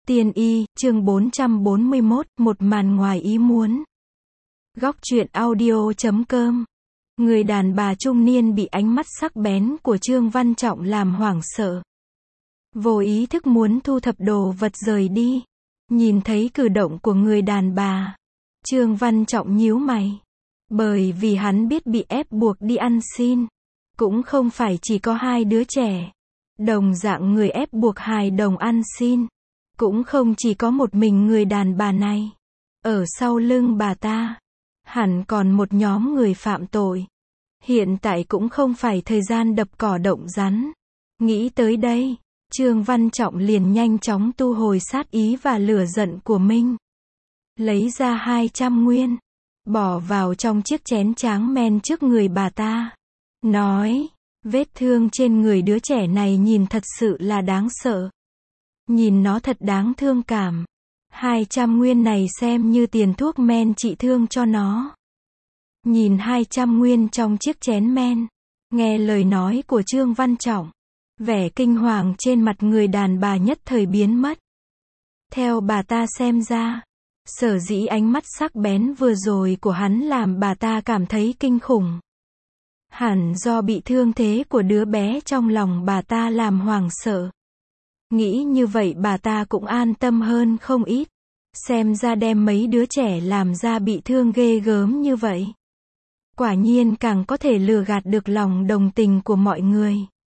Tiên y, chương 441, một màn ngoài ý muốn. Góc truyện audio.com. Người đàn bà trung niên bị ánh mắt sắc bén của Trương Văn Trọng làm hoảng sợ. Vô ý thức muốn thu thập đồ vật rời đi. Nhìn thấy cử động của người đàn bà, Trương Văn Trọng nhíu mày. Bởi vì hắn biết bị ép buộc đi ăn xin. Cũng không phải chỉ có hai đứa trẻ. Đồng dạng người ép buộc hài đồng ăn xin. Cũng không chỉ có một mình người đàn bà này. Ở sau lưng bà ta, hẳn còn một nhóm người phạm tội. Hiện tại cũng không phải thời gian đập cỏ động rắn. Nghĩ tới đây, Trương Văn Trọng liền nhanh chóng thu hồi sát ý và lửa giận của mình. Lấy ra 200 nguyên, bỏ vào trong chiếc chén tráng men trước người bà ta. Nói, vết thương trên người đứa trẻ này nhìn thật sự là đáng sợ. Nhìn nó thật đáng thương cảm. 200 nguyên này xem như tiền thuốc men trị thương cho nó. Nhìn 200 nguyên trong chiếc chén men. Nghe lời nói của Trương Văn Trọng. Vẻ kinh hoàng trên mặt người đàn bà nhất thời biến mất. Theo bà ta xem ra, sở dĩ ánh mắt sắc bén vừa rồi của hắn làm bà ta cảm thấy kinh khủng. Hẳn do bị thương thế của đứa bé trong lòng bà ta làm hoảng sợ. Nghĩ như vậy bà ta cũng an tâm hơn không ít. Xem ra đem mấy đứa trẻ làm ra bị thương ghê gớm như vậy. Quả nhiên càng có thể lừa gạt được lòng đồng tình của mọi người.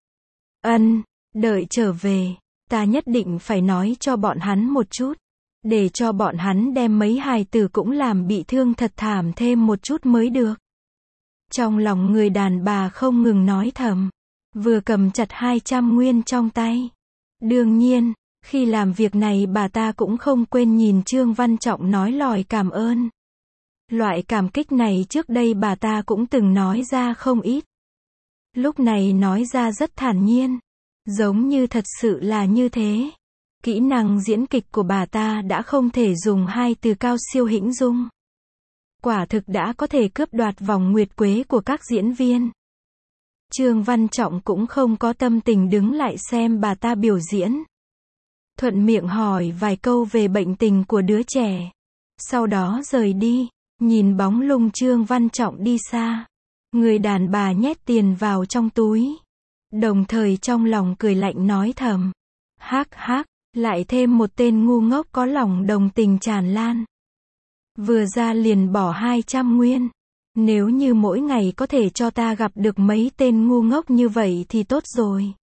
Đợi trở về, ta nhất định phải nói cho bọn hắn một chút. Để cho bọn hắn đem mấy hài tử cũng làm bị thương thật thảm thêm một chút mới được. Trong lòng người đàn bà không ngừng nói thầm. Vừa cầm chặt 200 nguyên trong tay. Đương nhiên, khi làm việc này bà ta cũng không quên nhìn Trương Văn Trọng nói lời cảm ơn. Loại cảm kích này trước đây bà ta cũng từng nói ra không ít. Lúc này nói ra rất thản nhiên. Giống như thật sự là như thế. Kỹ năng diễn kịch của bà ta đã không thể dùng hai từ cao siêu hĩnh dung. Quả thực đã có thể cướp đoạt vòng nguyệt quế của các diễn viên. Trương Văn Trọng cũng không có tâm tình đứng lại xem bà ta biểu diễn. Thuận miệng hỏi vài câu về bệnh tình của đứa trẻ. Sau đó rời đi, nhìn bóng lưng Trương Văn Trọng đi xa. Người đàn bà nhét tiền vào trong túi. Đồng thời trong lòng cười lạnh nói thầm. Hắc hắc, lại thêm một tên ngu ngốc có lòng đồng tình tràn lan. Vừa ra liền bỏ 200 nguyên. Nếu như mỗi ngày có thể cho ta gặp được mấy tên ngu ngốc như vậy thì tốt rồi.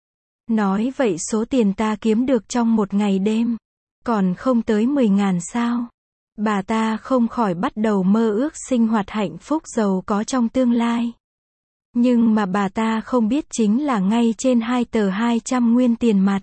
Nói vậy số tiền ta kiếm được trong một ngày đêm, còn không tới 10.000 sao. Bà ta không khỏi bắt đầu mơ ước sinh hoạt hạnh phúc giàu có trong tương lai. Nhưng mà bà ta không biết chính là ngay trên hai tờ 200 nguyên tiền mặt.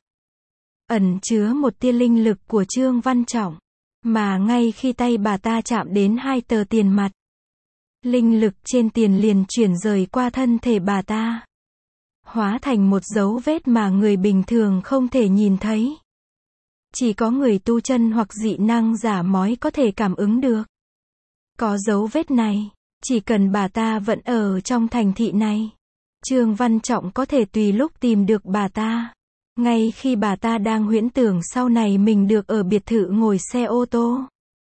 Ẩn chứa một tia linh lực của Trương Văn Trọng. Mà ngay khi tay bà ta chạm đến hai tờ tiền mặt, linh lực trên tiền liền chuyển rời qua thân thể bà ta. Hóa thành một dấu vết mà người bình thường không thể nhìn thấy. Chỉ có người tu chân hoặc dị năng giả mới có thể cảm ứng được. Có dấu vết này, chỉ cần bà ta vẫn ở trong thành thị này, Trương Văn Trọng có thể tùy lúc tìm được bà ta. Ngay khi bà ta đang huyễn tưởng sau này mình được ở biệt thự ngồi xe ô tô.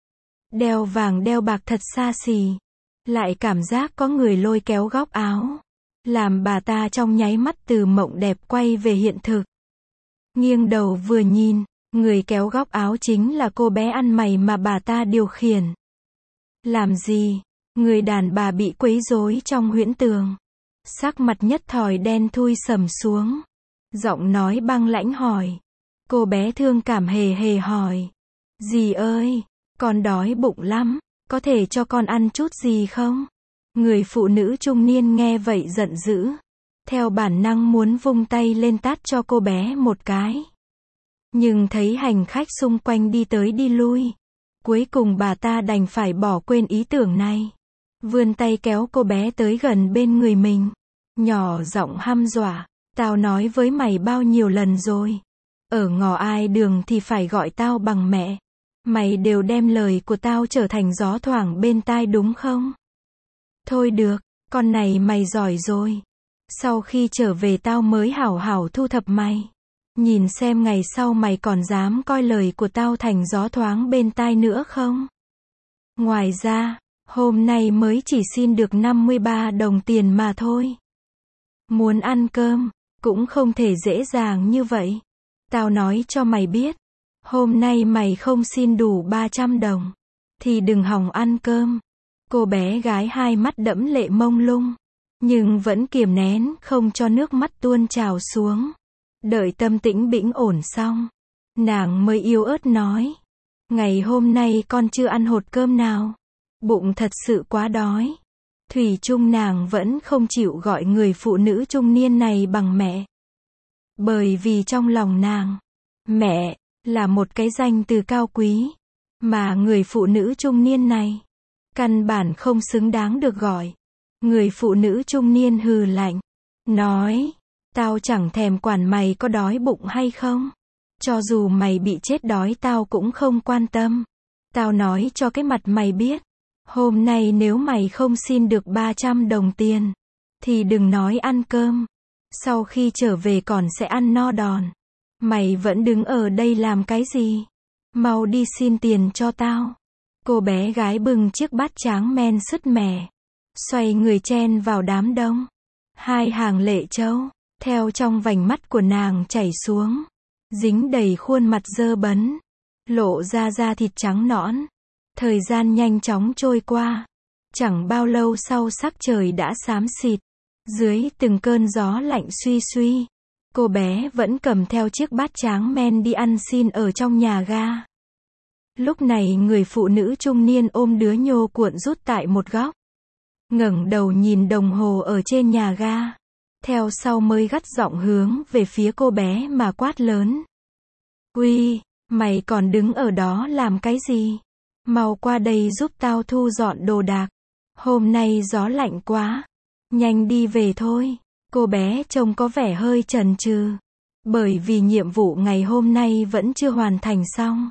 Đeo vàng đeo bạc thật xa xỉ. Lại cảm giác có người lôi kéo góc áo. Làm bà ta trong nháy mắt từ mộng đẹp quay về hiện thực. Nghiêng đầu vừa nhìn, người kéo góc áo chính là cô bé ăn mày mà bà ta điều khiển. Làm gì? Người đàn bà bị quấy rối trong huyễn tưởng. Sắc mặt nhất thời đen thui sầm xuống. Giọng nói băng lãnh hỏi. Cô bé thương cảm hề hề hỏi. Dì ơi, con đói bụng lắm, có thể cho con ăn chút gì không? Người phụ nữ trung niên nghe vậy giận dữ. Theo bản năng muốn vung tay lên tát cho cô bé một cái. Nhưng thấy hành khách xung quanh đi tới đi lui. Cuối cùng bà ta đành phải bỏ quên ý tưởng này. Vươn tay kéo cô bé tới gần bên người mình. Nhỏ giọng hăm dọa. Tao nói với mày bao nhiêu lần rồi. Ở ngõ ai đường thì phải gọi tao bằng mẹ. Mày đều đem lời của tao trở thành gió thoảng bên tai đúng không? Thôi được, con này mày giỏi rồi. Sau khi trở về tao mới hảo hảo thu thập mày. Nhìn xem ngày sau mày còn dám coi lời của tao thành gió thoáng bên tai nữa không? Ngoài ra, hôm nay mới chỉ xin được 53 đồng tiền mà thôi. Muốn ăn cơm, cũng không thể dễ dàng như vậy. Tao nói cho mày biết, hôm nay mày không xin đủ 300 đồng, thì đừng hòng ăn cơm. Cô bé gái hai mắt đẫm lệ mông lung, nhưng vẫn kiềm nén không cho nước mắt tuôn trào xuống. Đợi tâm tĩnh bĩnh ổn xong, nàng mới yếu ớt nói. Ngày hôm nay con chưa ăn hột cơm nào. Bụng thật sự quá đói. Thủy chung nàng vẫn không chịu gọi người phụ nữ trung niên này bằng mẹ. Bởi vì trong lòng nàng, mẹ là một cái danh từ cao quý, mà người phụ nữ trung niên này căn bản không xứng đáng được gọi. Người phụ nữ trung niên hừ lạnh, nói, tao chẳng thèm quản mày có đói bụng hay không. Cho dù mày bị chết đói tao cũng không quan tâm. Tao nói cho cái mặt mày biết, hôm nay nếu mày không xin được 300 đồng tiền, thì đừng nói ăn cơm. Sau khi trở về còn sẽ ăn no đòn. Mày vẫn đứng ở đây làm cái gì? Mau đi xin tiền cho tao. Cô bé gái bưng chiếc bát tráng men sứt mẻ, xoay người chen vào đám đông. Hai hàng lệ trâu, theo trong vành mắt của nàng chảy xuống, dính đầy khuôn mặt dơ bẩn, lộ ra da thịt trắng nõn. Thời gian nhanh chóng trôi qua. Chẳng bao lâu sau sắc trời đã xám xịt. Dưới từng cơn gió lạnh suy suy, cô bé vẫn cầm theo chiếc bát tráng men đi ăn xin ở trong nhà ga. Lúc này người phụ nữ trung niên ôm đứa nhô cuộn rút tại một góc, ngẩng đầu nhìn đồng hồ ở trên nhà ga. Theo sau mới gắt giọng hướng về phía cô bé mà quát lớn. Uy, mày còn đứng ở đó làm cái gì? Mau qua đây giúp tao thu dọn đồ đạc. Hôm nay gió lạnh quá. Nhanh đi về thôi. Cô bé trông có vẻ hơi chần chừ, bởi vì nhiệm vụ ngày hôm nay vẫn chưa hoàn thành xong.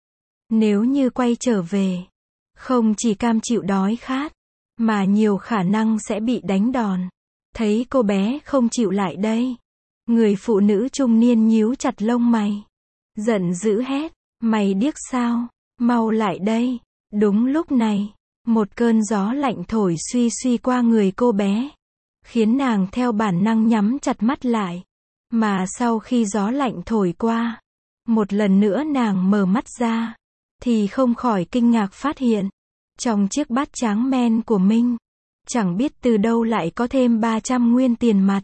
Nếu như quay trở về, không chỉ cam chịu đói khát, mà nhiều khả năng sẽ bị đánh đòn. Thấy cô bé không chịu lại đây, người phụ nữ trung niên nhíu chặt lông mày, giận dữ hét, mày điếc sao? Mau lại đây. Đúng lúc này, một cơn gió lạnh thổi suy suy qua người cô bé, khiến nàng theo bản năng nhắm chặt mắt lại. Mà sau khi gió lạnh thổi qua, một lần nữa nàng mở mắt ra, thì không khỏi kinh ngạc phát hiện, trong chiếc bát tráng men của mình, chẳng biết từ đâu lại có thêm 300 nguyên tiền mặt.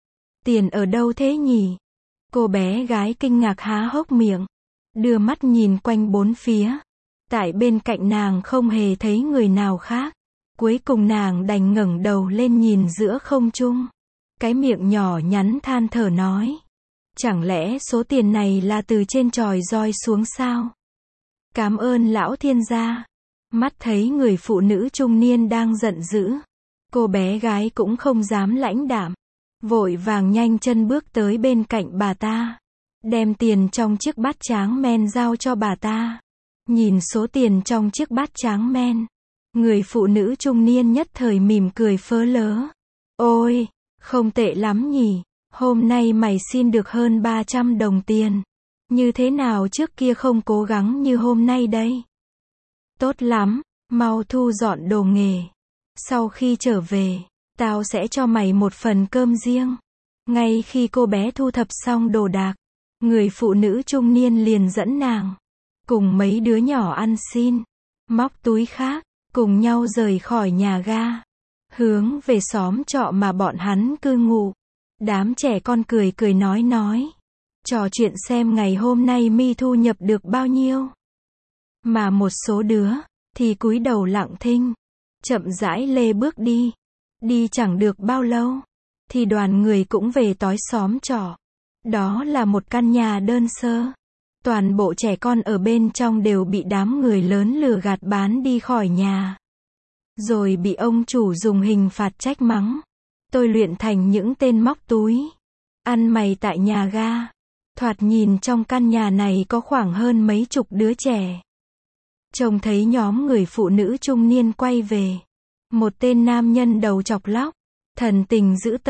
Tiền ở đâu thế nhỉ? Cô bé gái kinh ngạc há hốc miệng, đưa mắt nhìn quanh bốn phía. Tại bên cạnh nàng không hề thấy người nào khác. Cuối cùng nàng đành ngẩng đầu lên nhìn giữa không trung. Cái miệng nhỏ nhắn than thở nói. Chẳng lẽ số tiền này là từ trên chòi roi xuống sao? Cảm ơn lão thiên gia. Mắt thấy người phụ nữ trung niên đang giận dữ, cô bé gái cũng không dám lãnh đạm, vội vàng nhanh chân bước tới bên cạnh bà ta, đem tiền trong chiếc bát tráng men giao cho bà ta. Nhìn số tiền trong chiếc bát tráng men, người phụ nữ trung niên nhất thời mỉm cười phớ lớ. Ôi, không tệ lắm nhỉ, hôm nay mày xin được hơn 300 đồng tiền. Như thế nào trước kia không cố gắng như hôm nay đây? Tốt lắm, mau thu dọn đồ nghề. Sau khi trở về, tao sẽ cho mày một phần cơm riêng. Ngay khi cô bé thu thập xong đồ đạc, người phụ nữ trung niên liền dẫn nàng, cùng mấy đứa nhỏ ăn xin, móc túi khác, cùng nhau rời khỏi nhà ga, hướng về xóm trọ mà bọn hắn cư ngụ. Đám trẻ con cười cười nói, trò chuyện xem ngày hôm nay mi thu nhập được bao nhiêu. Mà một số đứa, thì cúi đầu lặng thinh, chậm rãi lê bước đi. Đi chẳng được bao lâu, thì đoàn người cũng về tới xóm trọ. Đó là một căn nhà đơn sơ. Toàn bộ trẻ con ở bên trong đều bị đám người lớn lừa gạt bán đi khỏi nhà. Rồi bị ông chủ dùng hình phạt trách mắng. Tôi luyện thành những tên móc túi, ăn mày tại nhà ga. Thoạt nhìn trong căn nhà này có khoảng hơn mấy chục đứa trẻ. Trông thấy nhóm người phụ nữ trung niên quay về. Một tên nam nhân đầu chọc lóc, thần tình dữ tợn,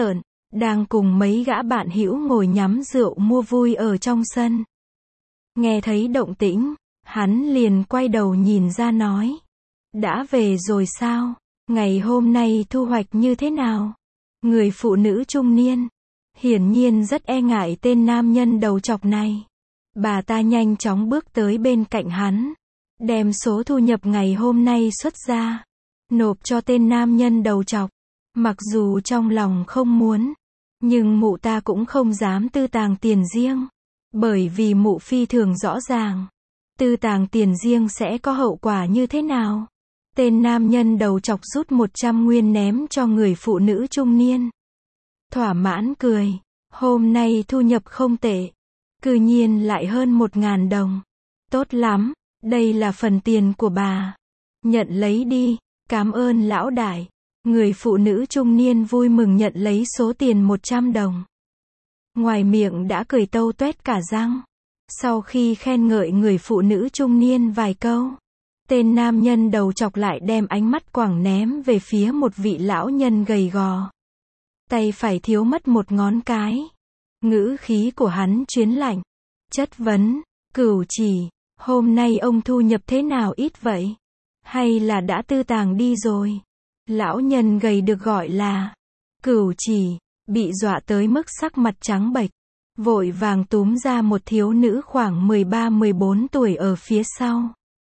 đang cùng mấy gã bạn hữu ngồi nhắm rượu mua vui ở trong sân. Nghe thấy động tĩnh, hắn liền quay đầu nhìn ra nói. Đã về rồi sao? Ngày hôm nay thu hoạch như thế nào? Người phụ nữ trung niên, hiển nhiên rất e ngại tên nam nhân đầu trọc này. Bà ta nhanh chóng bước tới bên cạnh hắn, đem số thu nhập ngày hôm nay xuất ra, nộp cho tên nam nhân đầu trọc. Mặc dù trong lòng không muốn, nhưng mụ ta cũng không dám tư tàng tiền riêng. Bởi vì mụ phi thường rõ ràng, tư tàng tiền riêng sẽ có hậu quả như thế nào. Tên nam nhân đầu trọc rút 100 nguyên ném cho người phụ nữ trung niên. Thỏa mãn cười, hôm nay thu nhập không tệ. Cư nhiên lại hơn 1.000 đồng. Tốt lắm, đây là phần tiền của bà. Nhận lấy đi, cảm ơn lão đại. Người phụ nữ trung niên vui mừng nhận lấy số tiền 100 đồng. Ngoài miệng đã cười tâu tuét cả răng. Sau khi khen ngợi người phụ nữ trung niên vài câu, tên nam nhân đầu trọc lại đem ánh mắt quẳng ném về phía một vị lão nhân gầy gò. Tay phải thiếu mất một ngón cái. Ngữ khí của hắn chuyến lạnh. Chất vấn, Cửu Chỉ, hôm nay ông thu nhập thế nào ít vậy? Hay là đã tư tàng đi rồi? Lão nhân gầy được gọi là Cửu Chỉ, bị dọa tới mức sắc mặt trắng bệch, vội vàng túm ra một thiếu nữ khoảng 13-14 tuổi ở phía sau.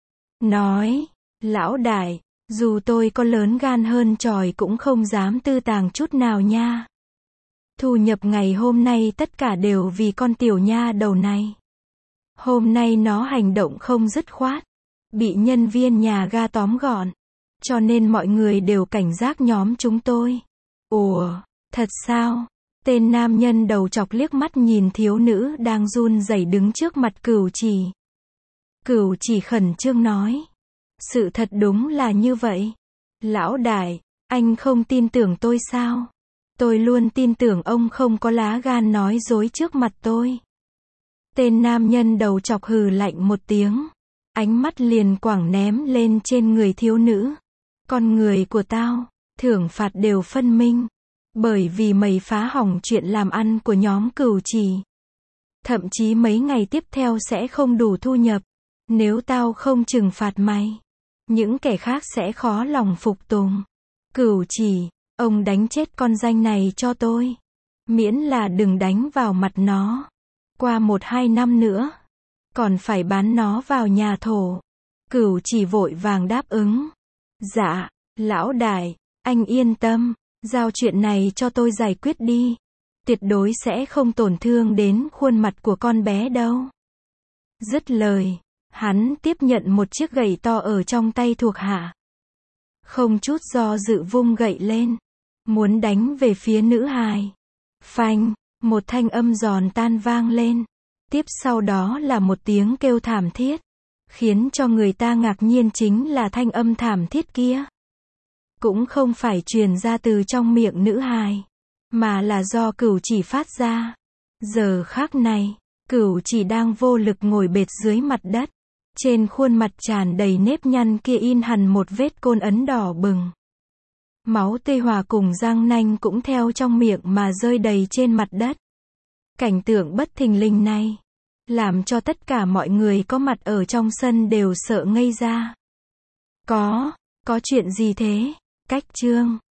Nói, lão đại, dù tôi có lớn gan hơn tròi cũng không dám tư tàng chút nào nha. Thu nhập ngày hôm nay tất cả đều vì con tiểu nha đầu này. Hôm nay nó hành động không dứt khoát, bị nhân viên nhà ga tóm gọn, cho nên mọi người đều cảnh giác nhóm chúng tôi. Ủa, thật sao? Tên nam nhân đầu trọc liếc mắt nhìn thiếu nữ đang run rẩy đứng trước mặt Cửu Chỉ. Cửu Chỉ khẩn trương nói. Sự thật đúng là như vậy. Lão đại, anh không tin tưởng tôi sao? Tôi luôn tin tưởng ông không có lá gan nói dối trước mặt tôi. Tên nam nhân đầu trọc hừ lạnh một tiếng. Ánh mắt liền quẳng ném lên trên người thiếu nữ. Con người của tao, thưởng phạt đều phân minh. Bởi vì mày phá hỏng chuyện làm ăn của nhóm Cửu Chỉ. Thậm chí mấy ngày tiếp theo sẽ không đủ thu nhập. Nếu tao không trừng phạt mày, những kẻ khác sẽ khó lòng phục tùng. Cửu Chỉ, ông đánh chết con danh này cho tôi. Miễn là đừng đánh vào mặt nó. Qua 1-2 năm nữa, còn phải bán nó vào nhà thổ. Cửu Chỉ vội vàng đáp ứng. Dạ, lão đại, anh yên tâm, giao chuyện này cho tôi giải quyết đi. Tuyệt đối sẽ không tổn thương đến khuôn mặt của con bé đâu. Dứt lời, hắn tiếp nhận một chiếc gậy to ở trong tay thuộc hạ. Không chút do dự vung gậy lên, muốn đánh về phía nữ hài. Phanh, một thanh âm giòn tan vang lên. Tiếp sau đó là một tiếng kêu thảm thiết. Khiến cho người ta ngạc nhiên chính là thanh âm thảm thiết kia cũng không phải truyền ra từ trong miệng nữ hài, mà là do Cửu Chỉ phát ra. Giờ khắc này, Cửu Chỉ đang vô lực ngồi bệt dưới mặt đất. Trên khuôn mặt tràn đầy nếp nhăn kia in hằn một vết côn ấn đỏ bừng. Máu tươi hòa cùng răng nanh cũng theo trong miệng mà rơi đầy trên mặt đất. Cảnh tượng bất thình lình này làm cho tất cả mọi người có mặt ở trong sân đều sợ ngây ra. Có chuyện gì thế? Cách chương